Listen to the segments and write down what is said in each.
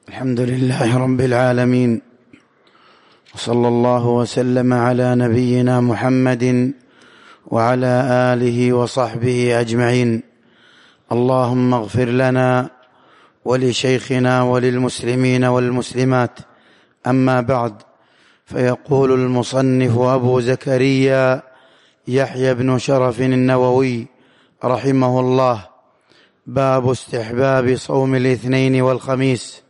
الحمد لله رب العالمين، وصلى الله وسلم على نبينا محمد وعلى آله وصحبه أجمعين. اللهم اغفر لنا ولشيخنا وللمسلمين والمسلمات. أما بعد، فيقول المصنف أبو زكريا يحيى بن شرف النووي رحمه الله: باب استحباب صوم الاثنين والخميس.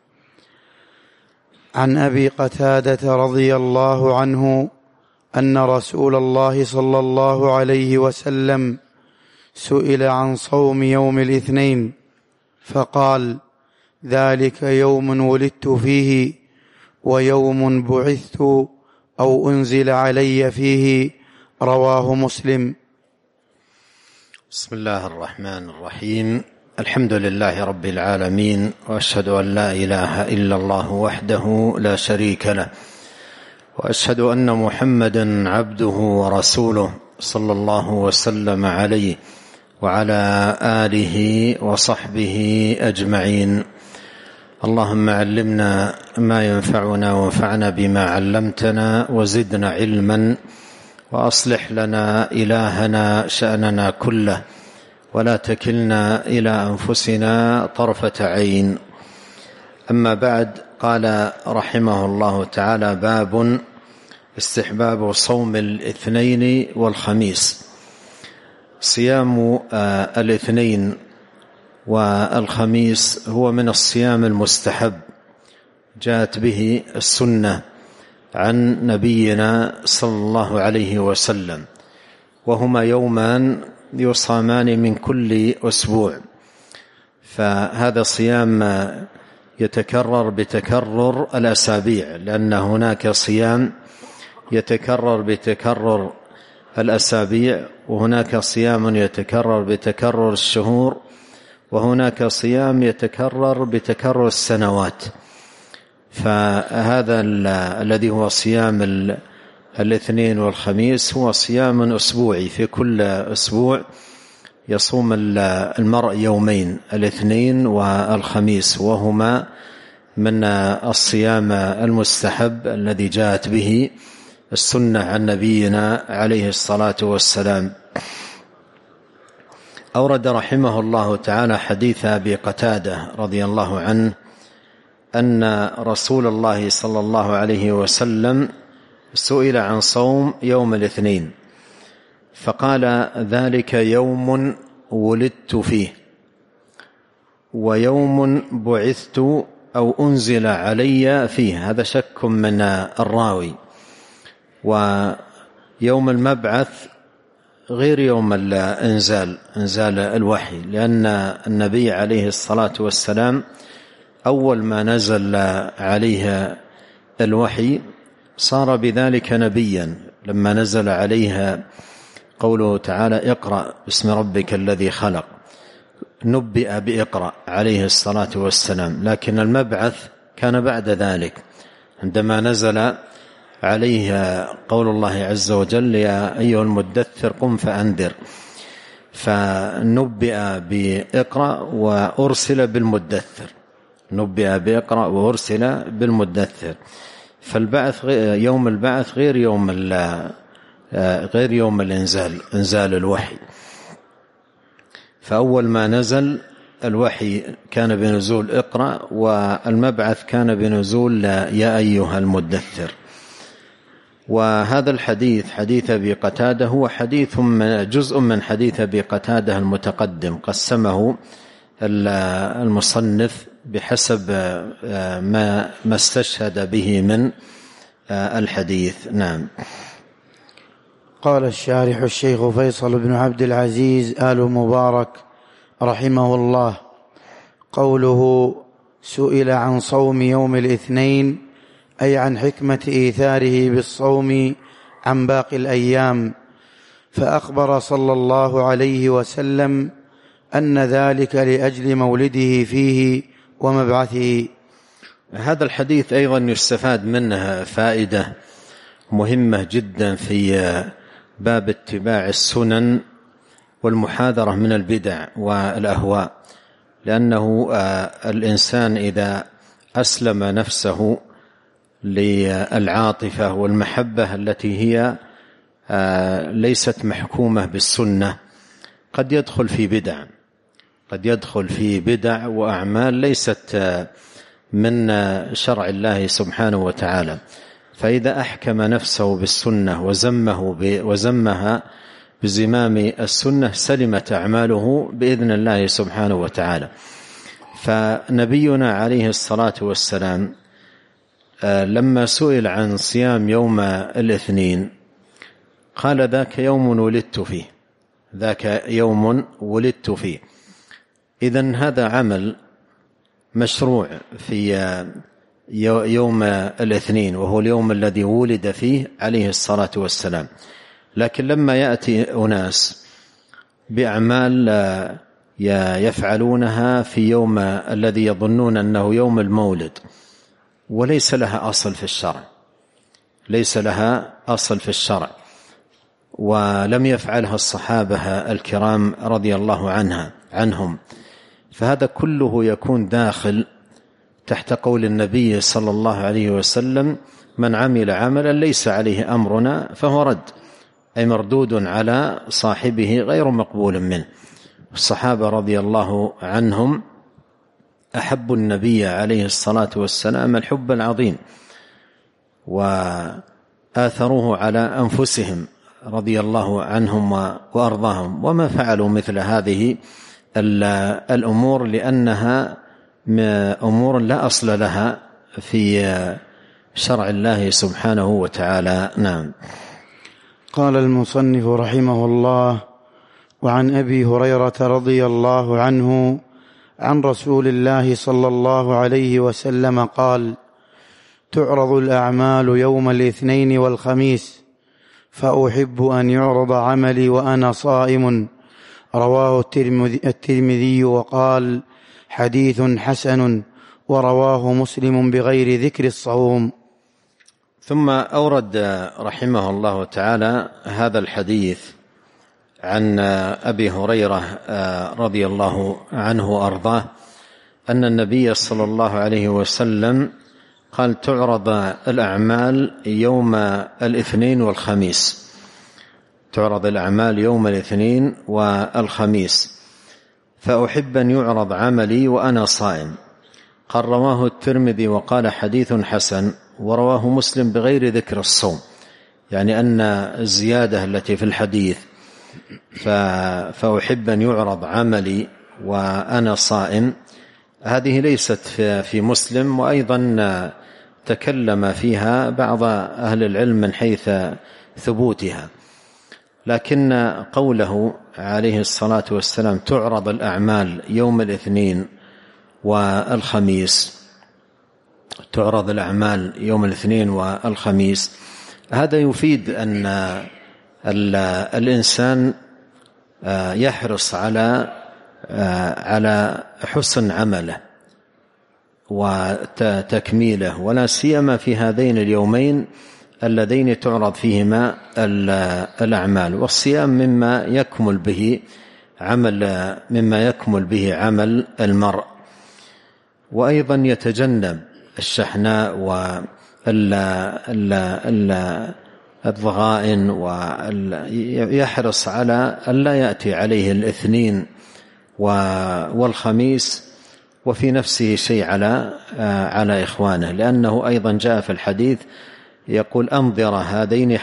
عن أبي قتادة رضي الله عنه أن رسول الله صلى الله عليه وسلم سئل عن صوم يوم الاثنين فقال: ذلك يوم ولدت فيه ويوم بعثت أو أنزل علي فيه. رواه مسلم. بسم الله الرحمن الرحيم. الحمد لله رب العالمين، وأشهد أن لا إله إلا الله وحده لا شريك له، وأشهد أن محمدا عبده ورسوله صلى الله وسلم عليه وعلى آله وصحبه أجمعين. اللهم علمنا ما ينفعنا وانفعنا بما علمتنا وزدنا علما، وأصلح لنا إلهنا شأننا كله، ولا تكلنا إلى أنفسنا طرفة عين. أما بعد، قال رحمه الله تعالى: باب استحباب صوم الاثنين والخميس. صيام الاثنين والخميس هو من الصيام المستحب، جاءت به السنة عن نبينا صلى الله عليه وسلم، وهما يومان يصامان من كل أسبوع، فهذا صيام يتكرر بتكرر الأسابيع، لأن هناك صيام يتكرر بتكرر الأسابيع، وهناك صيام يتكرر بتكرر الشهور، وهناك صيام يتكرر بتكرر السنوات. فهذا الذي هو صيام الاثنين والخميس هو صيام أسبوعي، في كل أسبوع يصوم المرء يومين، الاثنين والخميس، وهما من الصيام المستحب الذي جاءت به السنة عن نبينا عليه الصلاة والسلام. أورد رحمه الله تعالى حديث أبي قتادة رضي الله عنه أن رسول الله صلى الله عليه وسلم سئل عن صوم يوم الاثنين فقال: ذلك يوم ولدت فيه ويوم بعثت أو أنزل علي فيه. هذا شك من الراوي، ويوم المبعث غير يوم إنزال الوحي، لأن النبي عليه الصلاة والسلام أول ما نزل عليه الوحي صار بذلك نبيا، لما نزل عليها قوله تعالى: اقرأ باسم ربك الذي خلق، نبئ بإقرأ عليه الصلاة والسلام. لكن المبعث كان بعد ذلك، عندما نزل عليه قول الله عز وجل: يا أيها المدثر قم فأنذر، فنبئ بإقرأ وأرسل بالمدثر، نبئ بإقرأ وأرسل بالمدثر. فالبعث يوم البعث غير يوم إنزال الوحي. فأول ما نزل الوحي كان بنزول اقرأ، والمبعث كان بنزول يا أيها المدثر. وهذا الحديث حديث أبي قتادة هو جزء من حديث أبي قتادة المتقدم، قسمه المصنف بحسب ما استشهد به من الحديث. نعم. قال الشارح الشيخ فيصل بن عبد العزيز آل مبارك رحمه الله: قوله سئل عن صوم يوم الاثنين أي عن حكمة إيثاره بالصوم عن باقي الأيام، فأخبر صلى الله عليه وسلم أن ذلك لأجل مولده فيه ومبعثه. هذا الحديث أيضا يستفاد منه فائدة مهمة جدا في باب اتباع السنن والمحاذرة من البدع والأهواء، لأنه الإنسان إذا أسلم نفسه للعاطفة والمحبة التي هي ليست محكومة بالسنة، قد يدخل في بدع وأعمال ليست من شرع الله سبحانه وتعالى. فإذا أحكم نفسه بالسنة وزمها بزمام السنة سلمت أعماله بإذن الله سبحانه وتعالى. فنبينا عليه الصلاة والسلام لما سئل عن صيام يوم الاثنين قال ذاك يوم ولدت فيه. إذن هذا عمل مشروع في يوم الاثنين، وهو اليوم الذي ولد فيه عليه الصلاة والسلام. لكن لما يأتي أناس بأعمال يفعلونها في يوم الذي يظنون أنه يوم المولد وليس لها أصل في الشرع، ولم يفعلها الصحابة الكرام رضي الله عنهم، فهذا كله يكون داخل تحت قول النبي صلى الله عليه وسلم: من عمل عملا ليس عليه أمرنا فهو رد، أي مردود على صاحبه غير مقبول منه. الصحابة رضي الله عنهم أحبوا النبي عليه الصلاة والسلام الحب العظيم، وآثروه على أنفسهم رضي الله عنهم وأرضاهم، وما فعلوا مثل هذه الأمور لأنها أمور لا أصل لها في شرع الله سبحانه وتعالى. نعم. قال المصنف رحمه الله: وعن أبي هريرة رضي الله عنه عن رسول الله صلى الله عليه وسلم قال: تعرض الأعمال يوم الاثنين والخميس، فأحب أن يعرض عملي وأنا صائم. رواه الترمذي وقال: حديث حسن، ورواه مسلم بغير ذكر الصوم. ثم أورد رحمه الله تعالى هذا الحديث عن أبي هريرة رضي الله عنه وأرضاه أن النبي صلى الله عليه وسلم قال: تعرض الأعمال يوم الاثنين والخميس، تعرض الأعمال يوم الاثنين والخميس، فأحب أن يعرض عملي وأنا صائم. قال: رواه الترمذي وقال: حديث حسن، ورواه مسلم بغير ذكر الصوم، يعني أن الزيادة التي في الحديث فأحب أن يعرض عملي وأنا صائم هذه ليست في مسلم، وأيضا تكلم فيها بعض أهل العلم من حيث ثبوتها. لكن قوله عليه الصلاة والسلام: تعرض الأعمال يوم الاثنين والخميس، تعرض الأعمال يوم الاثنين والخميس، هذا يفيد أن الإنسان يحرص على حسن عمله وتكميله، ولا سيما في هذين اليومين اللذين تعرض فيهما الأعمال. والصيام مما يكمل به عمل المرء، وأيضا يتجنب الشحناء والضغائن، ويحرص على ألا يأتي عليه الاثنين والخميس وفي نفسه شيء على إخوانه، لأنه أيضا جاء في الحديث يقول: أنظر هذين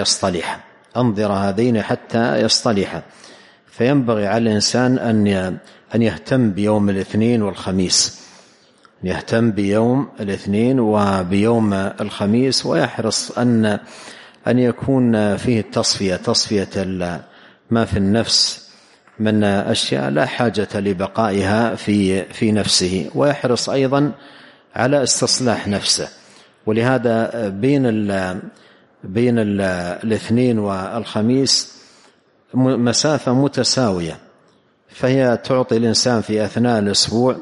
حتى يصطلحا. فينبغي على الإنسان أن يهتم بيوم الاثنين والخميس، يهتم بيوم الاثنين وبيوم الخميس، ويحرص أن يكون فيه تصفية ما في النفس من أشياء لا حاجة لبقائها في نفسه، ويحرص أيضا على استصلاح نفسه. ولهذا بين الاثنين والخميس مسافة متساوية، فهي تعطي الإنسان في أثناء الأسبوع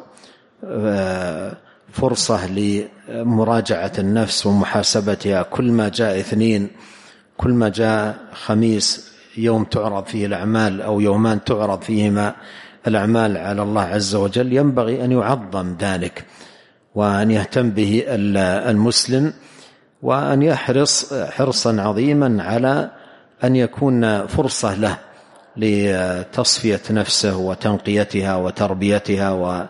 فرصة لمراجعة النفس ومحاسبتها. كل ما جاء اثنين، كل ما جاء خميس، يوم تعرض فيه الأعمال أو يومان تعرض فيهما الأعمال على الله عز وجل، ينبغي أن يعظم ذلك وأن يهتم به المسلم، وأن يحرص حرصا عظيما على أن يكون فرصة له لتصفية نفسه وتنقيتها وتربيتها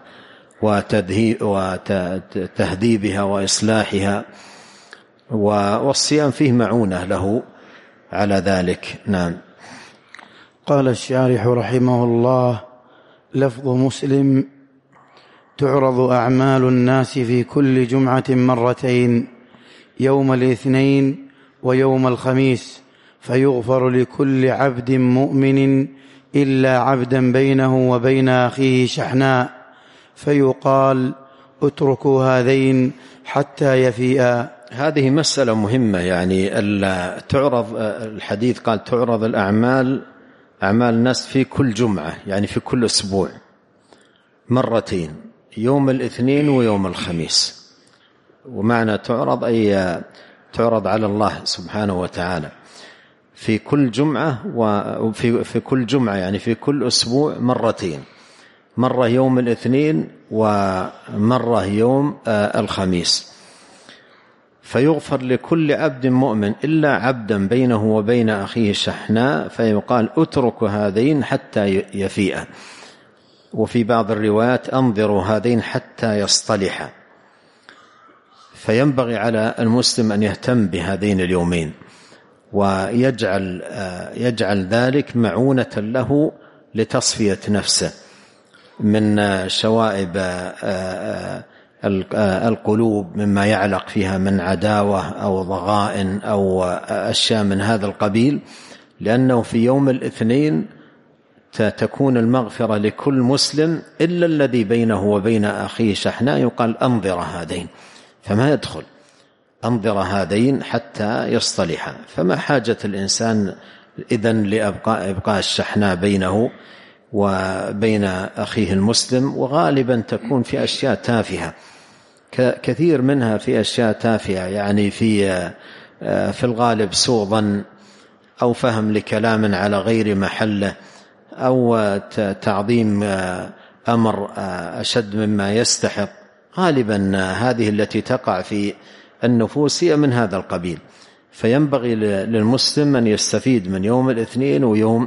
وتهذيبها وإصلاحها، والصيام فيه معونة له على ذلك. نعم. قال الشارح رحمه الله: لفظ مسلم: تعرض أعمال الناس في كل جمعة مرتين، يوم الاثنين ويوم الخميس، فيغفر لكل عبد مؤمن إلا عبدا بينه وبين أخيه شحناء، فيقال: اتركوا هذين حتى يفيئا. هذه مسألة مهمة، يعني تعرض الحديث قال تعرض أعمال الناس في كل جمعة، يعني في كل أسبوع مرتين، يوم الاثنين ويوم الخميس. ومعنى تعرض أي تعرض على الله سبحانه وتعالى في كل جمعة، وفي كل جمعة يعني في كل أسبوع مرتين، مرة يوم الاثنين ومرة يوم الخميس. فيغفر لكل عبد مؤمن إلا عبدا بينه وبين أخيه شحناء، فيقال: اترك هذين حتى يفيئا. وفي بعض الروايات: انظروا هذين حتى يصطلحا. فينبغي على المسلم أن يهتم بهذين اليومين، ويجعل ذلك معونة له لتصفية نفسه من شوائب القلوب، مما يعلق فيها من عداوة أو ضغائن أو أشياء من هذا القبيل، لأنه في يوم الاثنين تكون المغفرة لكل مسلم إلا الذي بينه وبين أخيه شحناء، يقال: أنظر هذين، فما يدخل أنظر هذين حتى يصطلحا. فما حاجة الإنسان إذن لإبقاء الشحناء بينه وبين أخيه المسلم؟ وغالبا تكون في أشياء تافهة، كثير منها في أشياء تافهة، يعني في الغالب سوء ظن أو فهم لكلام على غير محله، أو تعظيم أمر أشد مما يستحق. غالبا هذه التي تقع في النفوس هي من هذا القبيل. فينبغي للمسلم أن يستفيد من يوم الاثنين ويوم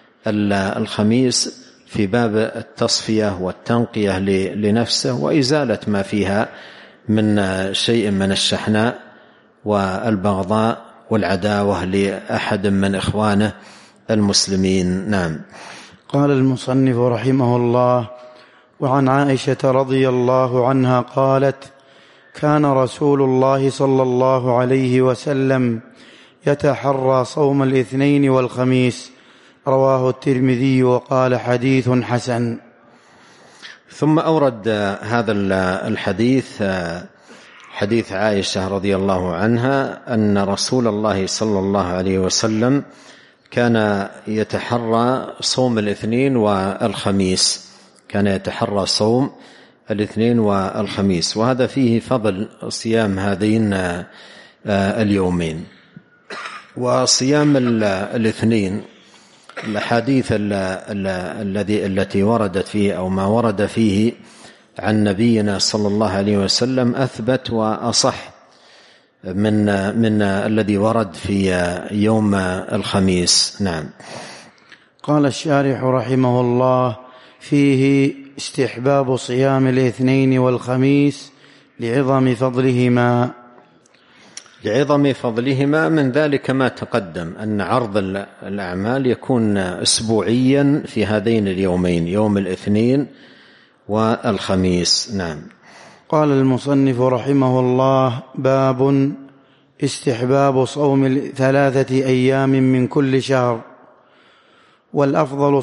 الخميس في باب التصفية والتنقية لنفسه، وإزالة ما فيها من شيء من الشحناء والبغضاء والعداوة لأحد من إخوانه المسلمين. نعم. قال المصنف رحمه الله: وعن عائشة رضي الله عنها قالت: كان رسول الله صلى الله عليه وسلم يتحرى صوم الاثنين والخميس. رواه الترمذي وقال: حديث حسن. ثم أورد هذا الحديث، حديث عائشة رضي الله عنها، أن رسول الله صلى الله عليه وسلم كان يتحرى صوم الاثنين والخميس، كان يتحرى صوم الاثنين والخميس، وهذا فيه فضل صيام هذين اليومين. وصيام الاثنين، الحديث التي وردت فيه أو ما ورد فيه عن نبينا صلى الله عليه وسلم أثبت وأصح من الذي ورد في يوم الخميس. نعم. قال الشارح رحمه الله: فيه استحباب صيام الاثنين والخميس لعظم فضلهما. من ذلك ما تقدم أن عرض الأعمال يكون أسبوعيا في هذين اليومين، يوم الاثنين والخميس. نعم. قال المصنف رحمه الله: باب استحباب صوم 3 أيام من كل شهر، والأفضل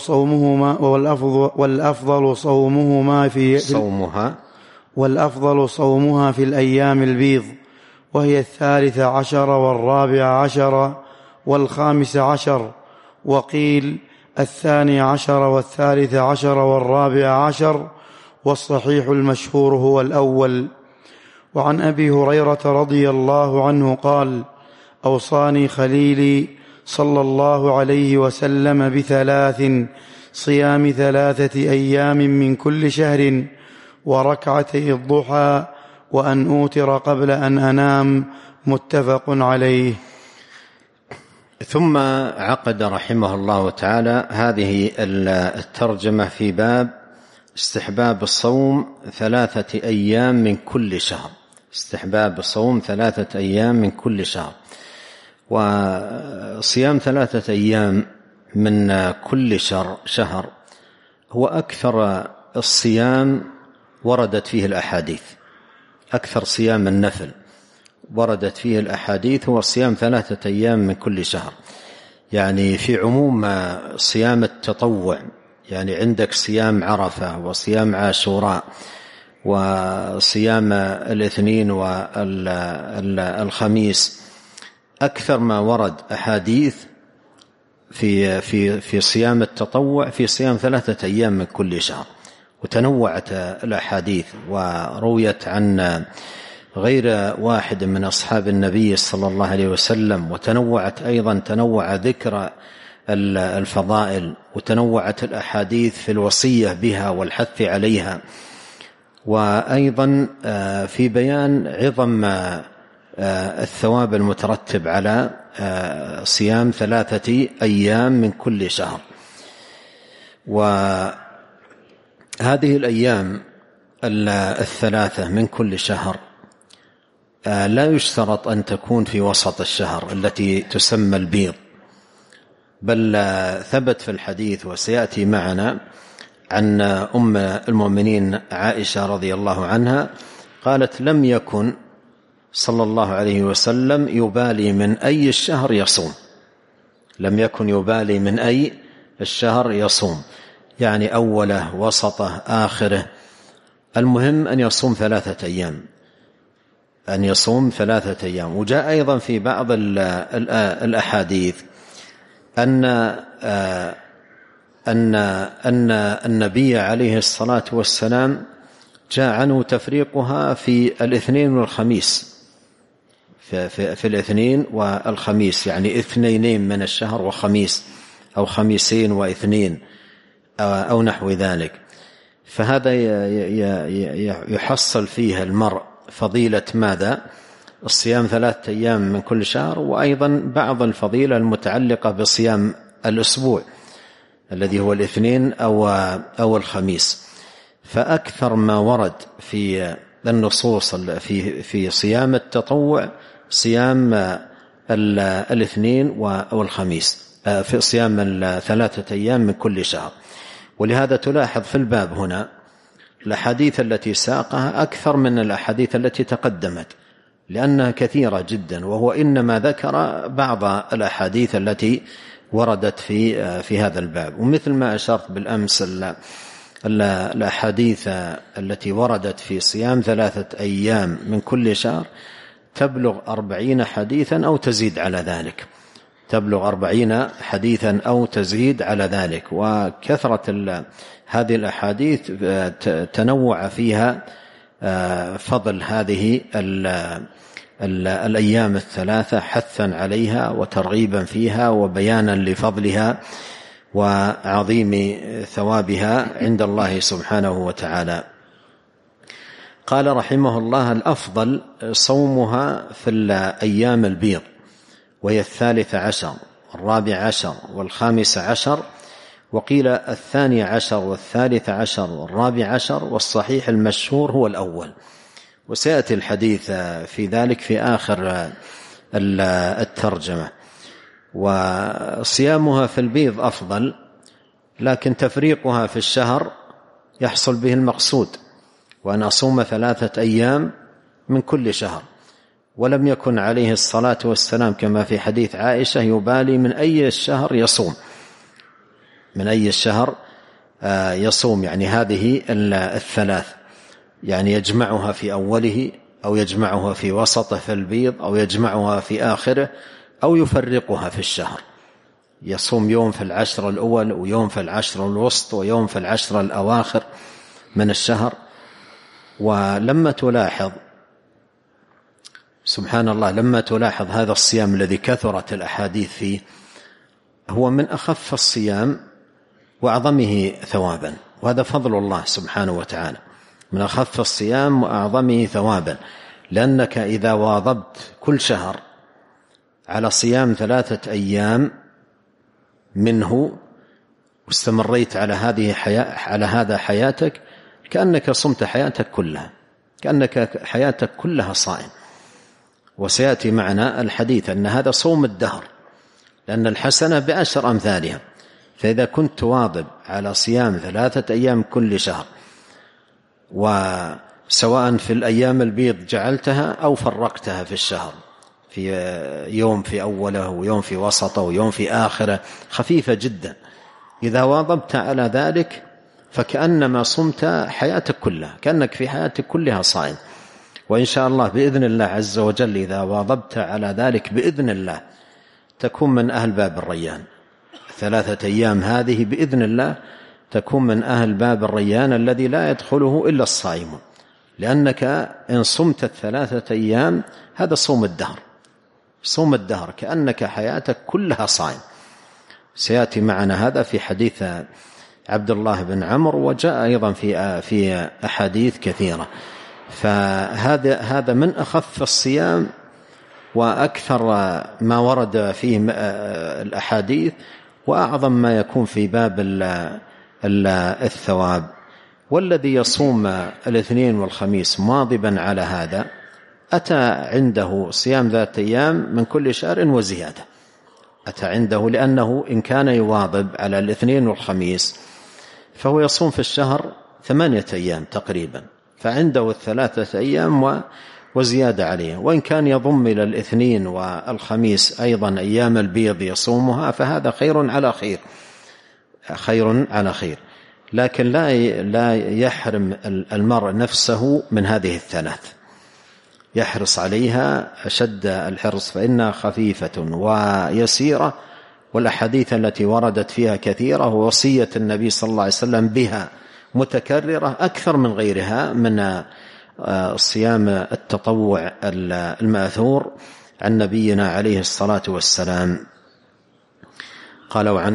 صومها في الأيام البيض، وهي 13 و14 و15، وقيل 12 و13 و14، والصحيح المشهور هو الأول. وعن أبي هريرة رضي الله عنه قال: أوصاني خليلي صلى الله عليه وسلم ب3: صيام 3 أيام من كل شهر، وركعتي الضحى، وأن أوتر قبل أن أنام. متفق عليه. ثم عقد رحمه الله تعالى هذه الترجمة في باب استحباب الصوم 3 أيام من كل شهر. استحباب الصوم 3 أيام من كل شهر. وصيام 3 أيام من كل شهر هو أكثر الصيام وردت فيه الأحاديث. أكثر صيام النفل وردت فيه الأحاديث هو صيام 3 أيام من كل شهر. يعني في عموم صيام التطوع، يعني عندك صيام عرفة وصيام عاشوراء وصيام الاثنين والخميس، أكثر ما ورد أحاديث في صيام التطوع في صيام 3 أيام من كل شهر. وتنوعت الأحاديث ورويت عن غير واحد من أصحاب النبي صلى الله عليه وسلم، وتنوعت أيضا تنوع ذكر الفضائل، وتنوعت الأحاديث في الوصية بها والحث عليها، وأيضا في بيان عظم الثواب المترتب على صيام 3 أيام من كل شهر. وهذه الأيام 3 من كل شهر لا يشترط أن تكون في وسط الشهر التي تسمى البيض، بل ثبت في الحديث وسيأتي معنا عن أم المؤمنين عائشة رضي الله عنها قالت: لم يكن صلى الله عليه وسلم يبالي من أي الشهر يصوم. لم يكن يبالي من أي الشهر يصوم، يعني أوله وسطه آخره، المهم أن يصوم 3 أيام، أن يصوم 3 أيام. وجاء أيضا في بعض الأحاديث أن النبي عليه الصلاة والسلام جاء عنه تفريقها في الاثنين والخميس، في الاثنين والخميس، يعني 2 من الشهر وخميس، أو 2 و2 أو نحو ذلك. فهذا يحصل فيها المرء فضيلة ماذا؟ الصيام 3 أيام من كل شهر، وأيضا بعض الفضيلة المتعلقة بصيام الأسبوع الذي هو الاثنين أو الخميس. فأكثر ما ورد في النصوص في صيام التطوع صيام الاثنين أو الخميس، في صيام 3 أيام من كل شهر. ولهذا تلاحظ في الباب هنا الأحاديث التي ساقها أكثر من الأحاديث التي تقدمت، لأنها كثيرة جدا، وهو إنما ذكر بعض الأحاديث التي وردت في هذا الباب. ومثل ما أشرت بالأمس الأحاديث التي وردت في صيام 3 أيام من كل شهر تبلغ 40 حديثا أو تزيد على ذلك، تبلغ 40 حديثا أو تزيد على ذلك. وكثرة هذه الأحاديث تنوع فيها فضل هذه الأيام 3 حثا عليها وترغيبا فيها وبيانا لفضلها وعظيم ثوابها عند الله سبحانه وتعالى. قال رحمه الله: الأفضل صومها في الأيام البيض، وهي 13 14 و15، وقيل 12 و13 و14، والصحيح المشهور هو الأول. وسيأتي الحديث في ذلك في آخر الترجمة. وصيامها في البيض أفضل، لكن تفريقها في الشهر يحصل به المقصود، وأن أصوم 3 أيام من كل شهر. ولم يكن عليه الصلاة والسلام كما في حديث عائشة يبالي من أي الشهر يصوم، من أي الشهر يصوم، يعني هذه 3، يعني يجمعها في أوله أو يجمعها في وسطه في البيض أو يجمعها في آخره أو يفرقها في الشهر، يصوم يوم في 10 الأول ويوم في 10 الوسط ويوم في 10 الأواخر من الشهر. ولما تلاحظ سبحان الله، لما تلاحظ هذا الصيام الذي كثرت الأحاديث فيه، هو من أخف الصيام وأعظمه ثوابا، وهذا فضل الله سبحانه وتعالى، من أخف الصيام وأعظمه ثوابا، لأنك إذا واظبت كل شهر على صيام 3 أيام منه واستمريت على هذا حياتك، كأنك صمت حياتك كلها، كأنك حياتك كلها صائم. وسيأتي معنا الحديث أن هذا صوم الدهر، لأن الحسنة ب10 أمثالها. فإذا كنت تواظب على صيام 3 أيام كل شهر، وسواء في الأيام البيض جعلتها أو فرقتها في الشهر، في يوم في أوله ويوم في وسطه ويوم في آخره، خفيفة جدا، إذا واظبت على ذلك فكأنما صمت حياتك كلها، كأنك في حياتك كلها صائم. وإن شاء الله بإذن الله عز وجل إذا واظبت على ذلك بإذن الله تكون من أهل باب الريان. 3 أيام هذه بإذن الله تكون من أهل باب الريان الذي لا يدخله إلا الصائمون، لأنك إن صمت 3 أيام هذا صوم الدهر، صوم الدهر، كأنك حياتك كلها صائم. سيأتي معنا هذا في حديث عبد الله بن عمرو، وجاء أيضا في أحاديث كثيرة. فهذا من أخف الصيام وأكثر ما ورد فيه الأحاديث، وأعظم ما يكون في باب الثواب. والذي يصوم الاثنين والخميس مواظبا على هذا أتى عنده صيام 3 أيام من كل شهر وزيادة، أتى عنده، لأنه إن كان يواظب على الاثنين والخميس فهو يصوم في الشهر 8 أيام تقريبا، فعنده 3 أيام وزيادة عليه. وإن كان يضم إلى الاثنين والخميس أيضا أيام البيض يصومها فهذا خير على خير، خير على خير. لكن لا يحرم المرء نفسه من هذه الثلاث، يحرص عليها أشد الحرص، فإنها خفيفة ويسيرة، والأحاديث التي وردت فيها كثيرة، ووصية النبي صلى الله عليه وسلم بها متكررة أكثر من غيرها من صيام التطوع المأثور عن نبينا عليه الصلاة والسلام. قال وعن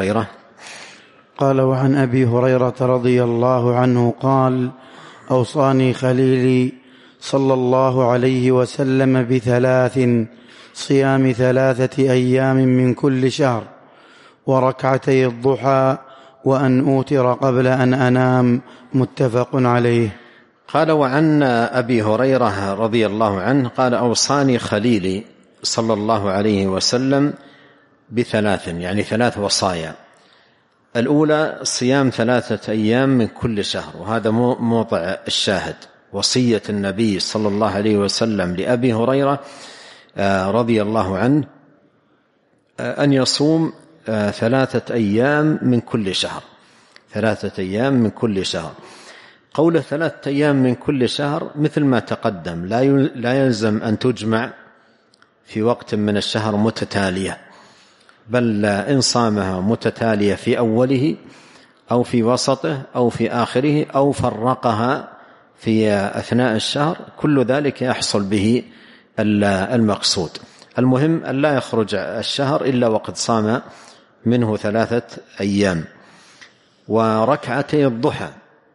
أبي هريرة رضي الله عنه قال: أوصاني خليلي صلى الله عليه وسلم ب3: صيام 3 أيام من كل شهر، وركعتي الضحى، وأن أوتر قبل أن أنام. متفق عليه. قال وعن أبي هريرة رضي الله عنه قال: أوصاني خليلي صلى الله عليه وسلم ب3، يعني 3 وصايا. الأولى صيام 3 أيام من كل شهر، وهذا موضع الشاهد، وصية النبي صلى الله عليه وسلم لأبي هريرة رضي الله عنه أن يصوم 3 أيام من كل شهر، 3 أيام من كل شهر. قول 3 أيام من كل شهر مثل ما تقدم، لا يلزم أن تجمع في وقت من الشهر متتالية، بل إن صامها متتالية في أوله أو في وسطه أو في آخره أو فرقها في أثناء الشهر، كل ذلك يحصل به المقصود. المهم أن لا يخرج الشهر إلا وقد صام منه 3 أيام. وركعتي الضحى،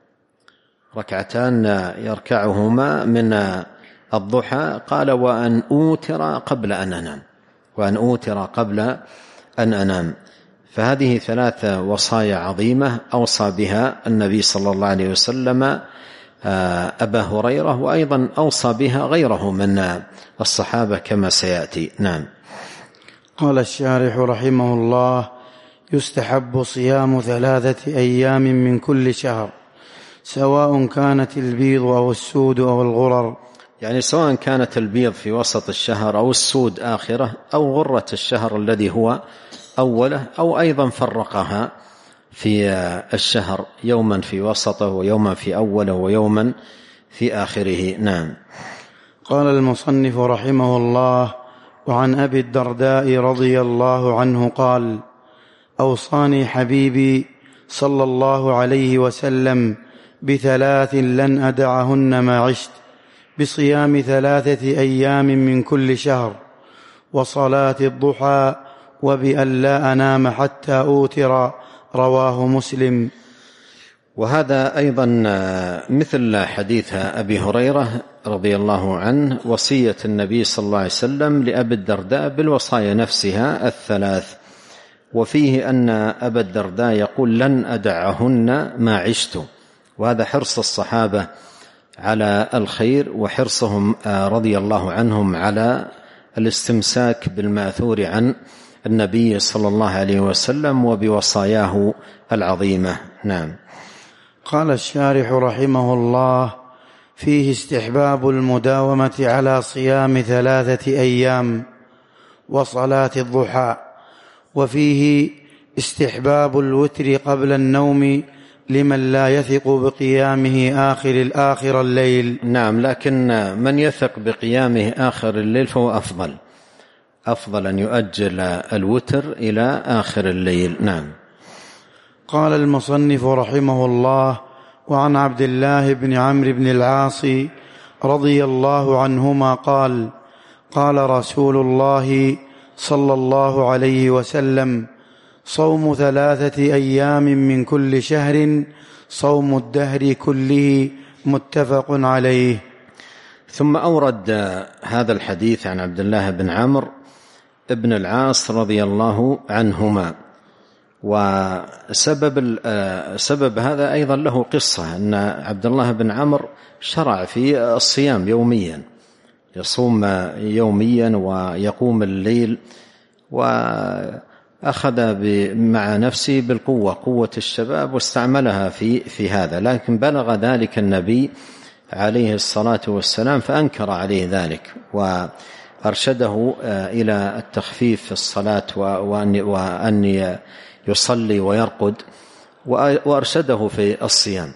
2 يركعهما من الضحى. قال: وأن أوتر قبل أن أنام، وأن أوتر قبل أن أنام. فهذه 3 وصايا عظيمة أوصى بها النبي صلى الله عليه وسلم أبا هريرة، وأيضا أوصى بها غيره من الصحابة كما سيأتي. نعم. قال الشارح رحمه الله: يستحب صيام 3 أيام من كل شهر، سواء كانت البيض أو السود أو الغرر، يعني سواء كانت البيض في وسط الشهر أو السود آخره أو غرة الشهر الذي هو أوله، أو أيضا فرقها في الشهر، يوما في وسطه ويوما في أوله ويوما في آخره. نعم. قال المصنف رحمه الله: وعن أبي الدرداء رضي الله عنه قال: أوصاني حبيبي صلى الله عليه وسلم ب3 لن أدعهن ما عشت: بصيام 3 أيام من كل شهر، وصلاة الضحى، وبأن لا أنام حتى أوتر. رواه مسلم. وهذا أيضا مثل حديث أبي هريرة رضي الله عنه وصية النبي صلى الله عليه وسلم لأبي الدرداء بالوصايا نفسها الثلاث، وفيه أن أبا الدرداء يقول لن أدعهن ما عشت، وهذا حرص الصحابة على الخير وحرصهم رضي الله عنهم على الاستمساك بالماثور عن النبي صلى الله عليه وسلم وبوصاياه العظيمة. نعم. قال الشارح رحمه الله: فيه استحباب المداومة على صيام 3 أيام وصلاة الضحى، وفيه استحباب الوتر قبل النوم لمن لا يثق بقيامه آخر الليل. نعم، لكن من يثق بقيامه آخر الليل فهو أفضل أن يؤجل الوتر إلى آخر الليل. نعم. قال المصنف رحمه الله: وعن عبد الله بن عمرو بن العاص رضي الله عنهما قال: قال رسول الله صلى الله عليه وسلم: صوم 3 أيام من كل شهر صوم الدهر كله، متفق عليه. ثم أورد هذا الحديث عن عبد الله بن عمرو بن العاص رضي الله عنهما، وسبب هذا أيضا له قصة، أن عبد الله بن عمرو شرع في الصيام يوميا، يصوم يوميا ويقوم الليل، وأخذ مع نفسه بالقوة، قوة الشباب، واستعملها في هذا، لكن بلغ ذلك النبي عليه الصلاة والسلام فأنكر عليه ذلك وأرشده إلى التخفيف في الصلاة وأن يصلي ويرقد، وأرشده في الصيام.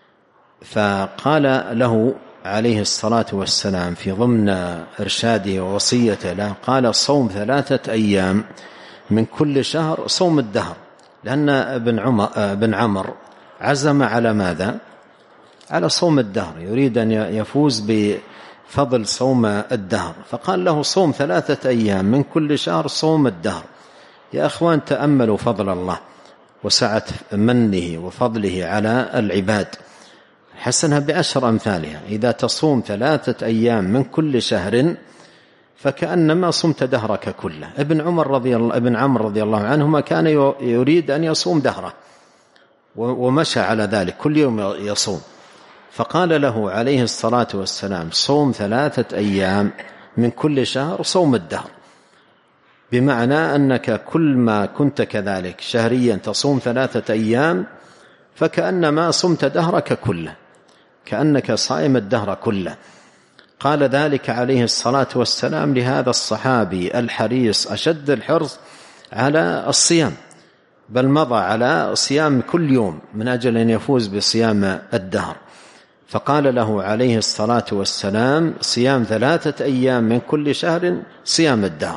فقال له عليه الصلاة والسلام في ضمن إرشاده ووصيته له، قال: صوم 3 أيام من كل شهر صوم الدهر، لأن ابن عمرو عزم على ماذا؟ على صوم الدهر، يريد أن يفوز بفضل صوم الدهر، فقال له: صوم 3 أيام من كل شهر صوم الدهر. يا أخوان، تأملوا فضل الله وسعة منه وفضله على العباد، حسنها ب10 أمثالها. إذا تصوم 3 أيام من كل شهر فكأنما صمت دهرك كله. ابن عمرو رضي الله عنهما كان يريد أن يصوم دهره، ومشى على ذلك، كل يوم يصوم. فقال له عليه الصلاة والسلام: صوم 3 أيام من كل شهر صوم الدهر، بمعنى أنك كل ما كنت كذلك شهريا تصوم 3 أيام فكأنما صمت دهرك كله، كأنك صائم الدهر كله. قال ذلك عليه الصلاة والسلام لهذا الصحابي الحريص أشد الحرص على الصيام، بل مضى على صيام كل يوم من أجل أن يفوز بصيام الدهر. فقال له عليه الصلاة والسلام: صيام 3 أيام من كل شهر صيام الدهر.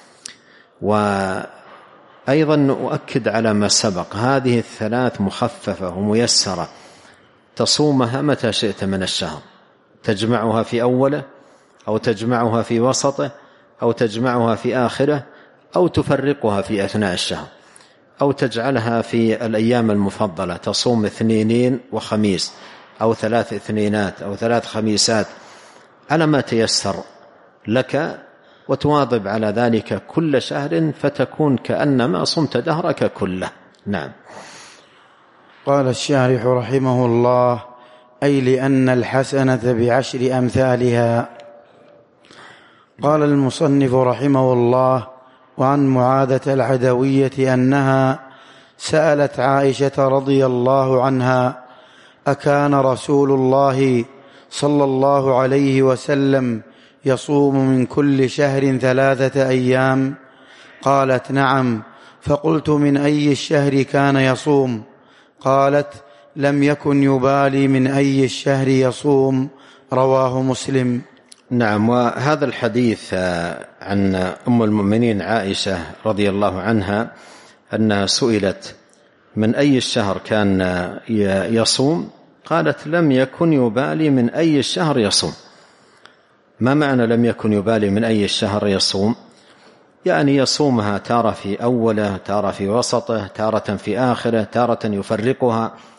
وأيضا نؤكد على ما سبق، هذه ال3 مخففة وميسرة، تصومها متى شئت من الشهر، تجمعها في أوله أو تجمعها في وسطه أو تجمعها في آخره أو تفرقها في أثناء الشهر، أو تجعلها في الأيام المفضلة، تصوم 2 وخميس أو 3 اثنينات أو 3 خميسات، على ما تيسر لك، وتواظب على ذلك كل شهر فتكون كأنما صمت دهرك كله. نعم. قال الشارح رحمه الله: أي لأن الحسنة ب10 أمثالها. قال المصنف رحمه الله: وعن معاذة العدوية أنها سألت عائشة رضي الله عنها: أكان رسول الله صلى الله عليه وسلم يصوم من كل شهر 3 أيام؟ قالت: نعم. فقلت: من أي الشهر كان يصوم؟ قالت: لم يكن يبالي من أي الشهر يصوم، رواه مسلم. نعم. وهذا الحديث عن أم المؤمنين عائشة رضي الله عنها أنها سئلت من أي الشهر كان يصوم، قالت: لم يكن يبالي من أي الشهر يصوم. ما معنى لم يكن يبالي من أي الشهر يصوم؟ يعني يصومها تارة في أوله، تارة في وسطه، تارة في آخره، تارة يفرقها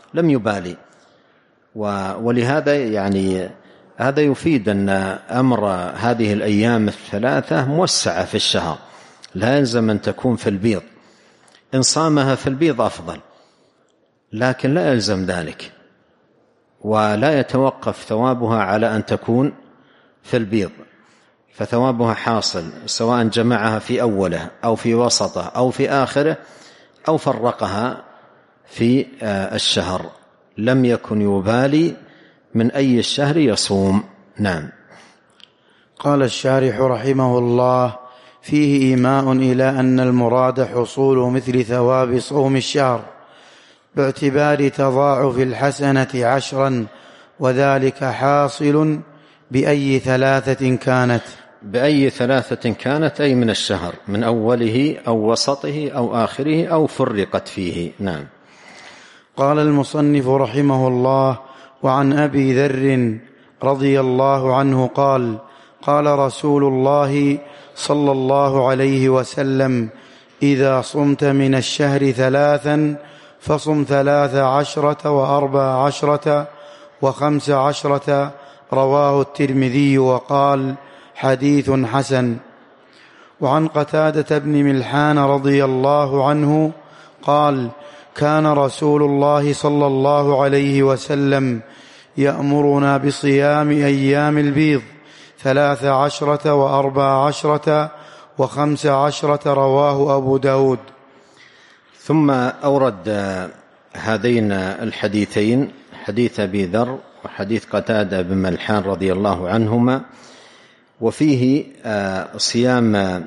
لم يبالي. ولهذا يعني هذا يفيد أن أمر هذه الأيام الثلاثة موسعة في الشهر، لا يلزم أن تكون في البيض. إن صامها في البيض أفضل، لكن لا يلزم ذلك، ولا يتوقف ثوابها على أن تكون في البيض، فثوابها حاصل سواء جمعها في أوله أو في وسطه أو في آخره أو فرقها في الشهر، لم يكن يبالي من أي الشهر يصوم. نعم. قال الشارح رحمه الله: فيه إيماء إلى أن المراد حصول مثل ثواب صوم الشهر باعتبار تضاعف الحسنة 10، وذلك حاصل بأي 3 كانت. بأي 3 كانت أي من الشهر، من أوله أو وسطه أو آخره أو فرقت فيه. نعم. قال المصنف رحمه الله: وعن أبي ذر رضي الله عنه قال: قال رسول الله صلى الله عليه وسلم: إذا صمت من الشهر 3 فصم 13 و14 و15. رواه الترمذي وقال: حديث حسن. وعن قتادة بن ملحان رضي الله عنه قال: كان رسول الله صلى الله عليه وسلم يأمرنا بصيام أيام البيض 13 و14 و15. رواه أبو داود. ثم أورد هذين الحديثين، حديث أبي ذر وحديث قتادة بن ملحان رضي الله عنهما، وفيه صيام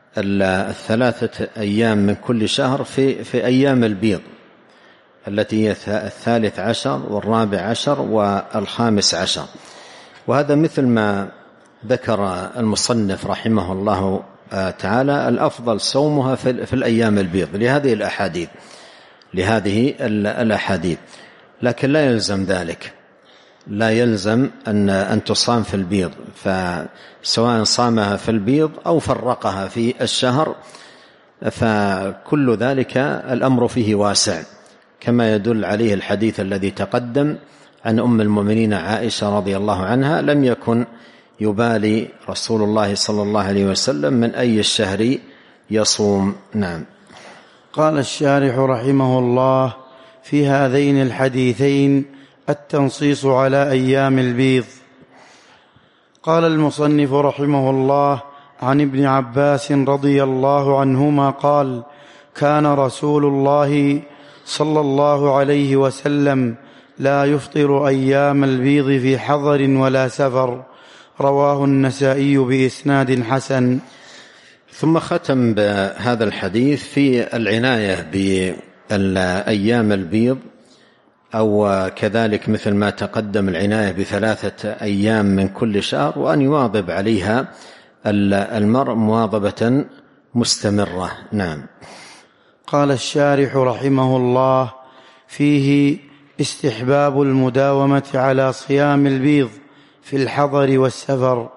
3 أيام من كل شهر في أيام البيض التي هي 13 و14 و15. وهذا مثل ما ذكر المصنف رحمه الله تعالى، الأفضل صومها في الأيام البيض لهذه الأحاديث، لكن لا يلزم ذلك، لا يلزم أن تصام في البيض، فسواء صامها في البيض أو فرقها في الشهر فكل ذلك الأمر فيه واسع، كما يدل عليه الحديث الذي تقدم عن أم المؤمنين عائشة رضي الله عنها: لم يكن يبالي رسول الله صلى الله عليه وسلم من أي الشهر يصوم. نعم. قال الشارح رحمه الله: في هذين الحديثين التنصيص على أيام البيض. قال المصنف رحمه الله: عن ابن عباس رضي الله عنهما قال: كان رسول الله صلى الله عليه وسلم لا يفطر أيام البيض في حضر ولا سفر. رواه النسائي بإسناد حسن. ثم ختم بهذا الحديث في العناية بالأيام البيض، أو كذلك مثل ما تقدم العناية ب3 أيام من كل شهر، وأن يواظب عليها المرء مواظبة مستمرة. نعم. قال الشارح رحمه الله: فيه استحباب المداومة على صيام البيض في الحضر والسفر.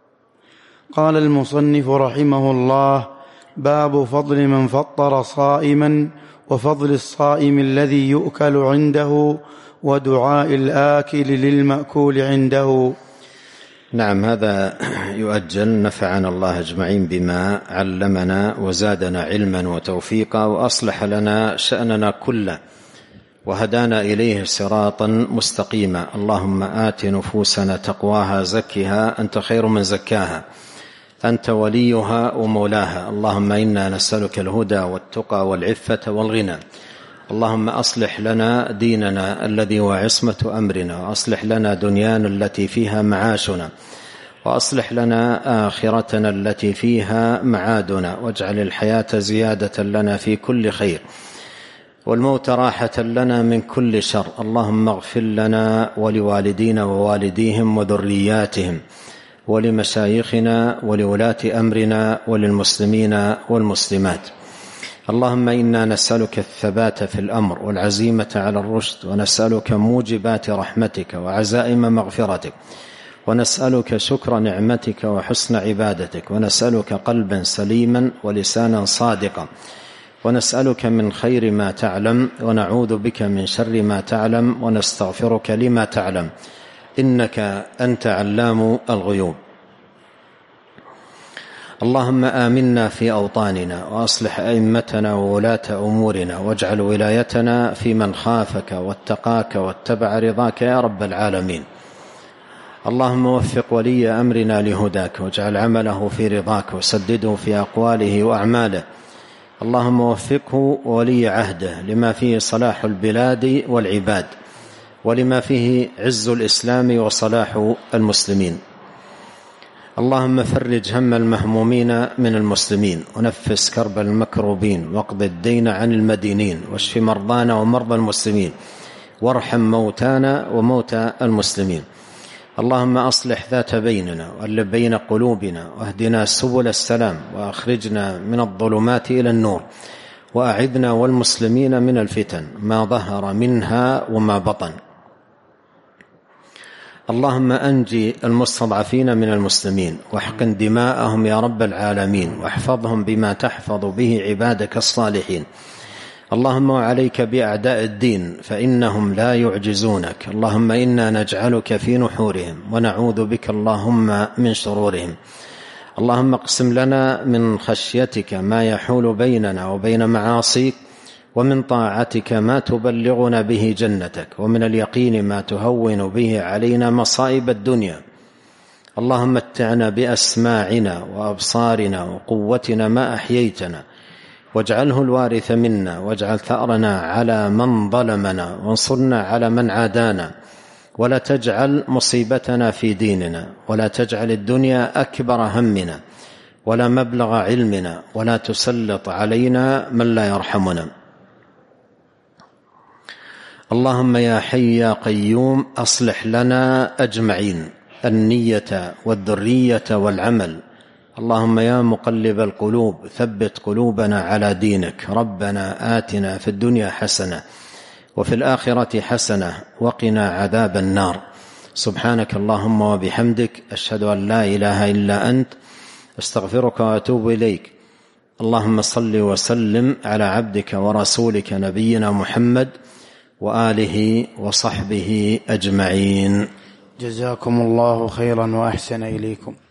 قال المصنف رحمه الله: باب فضل من فطر صائما، وفضل الصائم الذي يؤكل عنده، ودعاء الآكل للمأكول عنده. نعم. هذا يؤجل. نفعنا الله أجمعين بما علمنا وزادنا علما وتوفيقا، وأصلح لنا شأننا كله، وهدانا إليه صراطا مستقيما. اللهم آت نفوسنا تقواها، زكها أنت خير من زكاها، أنت وليها ومولاها. اللهم إنا نسألك الهدى والتقى والعفة والغنى. اللهم أصلح لنا ديننا الذي هو عصمة أمرنا، وأصلح لنا دنيانا التي فيها معاشنا، وأصلح لنا آخرتنا التي فيها معادنا، واجعل الحياة زيادة لنا في كل خير، والموت راحة لنا من كل شر. اللهم اغفر لنا ولوالدينا ووالديهم وذرياتهم، ولمشايخنا ولولاة أمرنا، وللمسلمين والمسلمات. اللهم إنا نسألك الثبات في الأمر والعزيمة على الرشد، ونسألك موجبات رحمتك وعزائم مغفرتك، ونسألك شكر نعمتك وحسن عبادتك، ونسألك قلبا سليما ولسانا صادقا، ونسألك من خير ما تعلم ونعوذ بك من شر ما تعلم ونستغفرك لما تعلم إنك أنت علام الغيوب. اللهم آمنا في أوطاننا وأصلح أئمتنا وولاة أمورنا واجعل ولايتنا في من خافك واتقاك واتبع رضاك يا رب العالمين. اللهم وفق ولي أمرنا لهداك واجعل عمله في رضاك وسدده في أقواله وأعماله. اللهم وفقه وولي عهده لما فيه صلاح البلاد والعباد ولما فيه عز الإسلام وصلاح المسلمين. اللهم فرج هم المهمومين من المسلمين ونفس كرب المكروبين واقض الدين عن المدينين واشف مرضانا ومرضى المسلمين وارحم موتانا وموتى المسلمين. اللهم أصلح ذات بيننا وألف بين قلوبنا واهدنا سبل السلام وأخرجنا من الظلمات إلى النور وأعذنا والمسلمين من الفتن ما ظهر منها وما بطن. اللهم أنجي المستضعفين من المسلمين واحقن دماءهم يا رب العالمين واحفظهم بما تحفظ به عبادك الصالحين. اللهم وعليك بأعداء الدين فإنهم لا يعجزونك. اللهم إنا نجعلك في نحورهم ونعوذ بك اللهم من شرورهم. اللهم اقسم لنا من خشيتك ما يحول بيننا وبين معاصيك ومن طاعتك ما تبلغنا به جنتك ومن اليقين ما تهون به علينا مصائب الدنيا. اللهم متعنا بأسماعنا وأبصارنا وقوتنا ما أحييتنا واجعله الوارث منا واجعل ثأرنا على من ظلمنا وانصرنا على من عادانا ولا تجعل مصيبتنا في ديننا ولا تجعل الدنيا أكبر همنا ولا مبلغ علمنا ولا تسلط علينا من لا يرحمنا. اللهم يا حي يا قيوم أصلح لنا أجمعين النية والذرية والعمل. اللهم يا مقلب القلوب ثبت قلوبنا على دينك. ربنا آتنا في الدنيا حسنة وفي الآخرة حسنة وقنا عذاب النار. سبحانك اللهم وبحمدك أشهد أن لا إله إلا أنت استغفرك وأتوب إليك. اللهم صل وسلم على عبدك ورسولك نبينا محمد وآله وصحبه أجمعين. جزاكم الله خيرا وأحسن إليكم.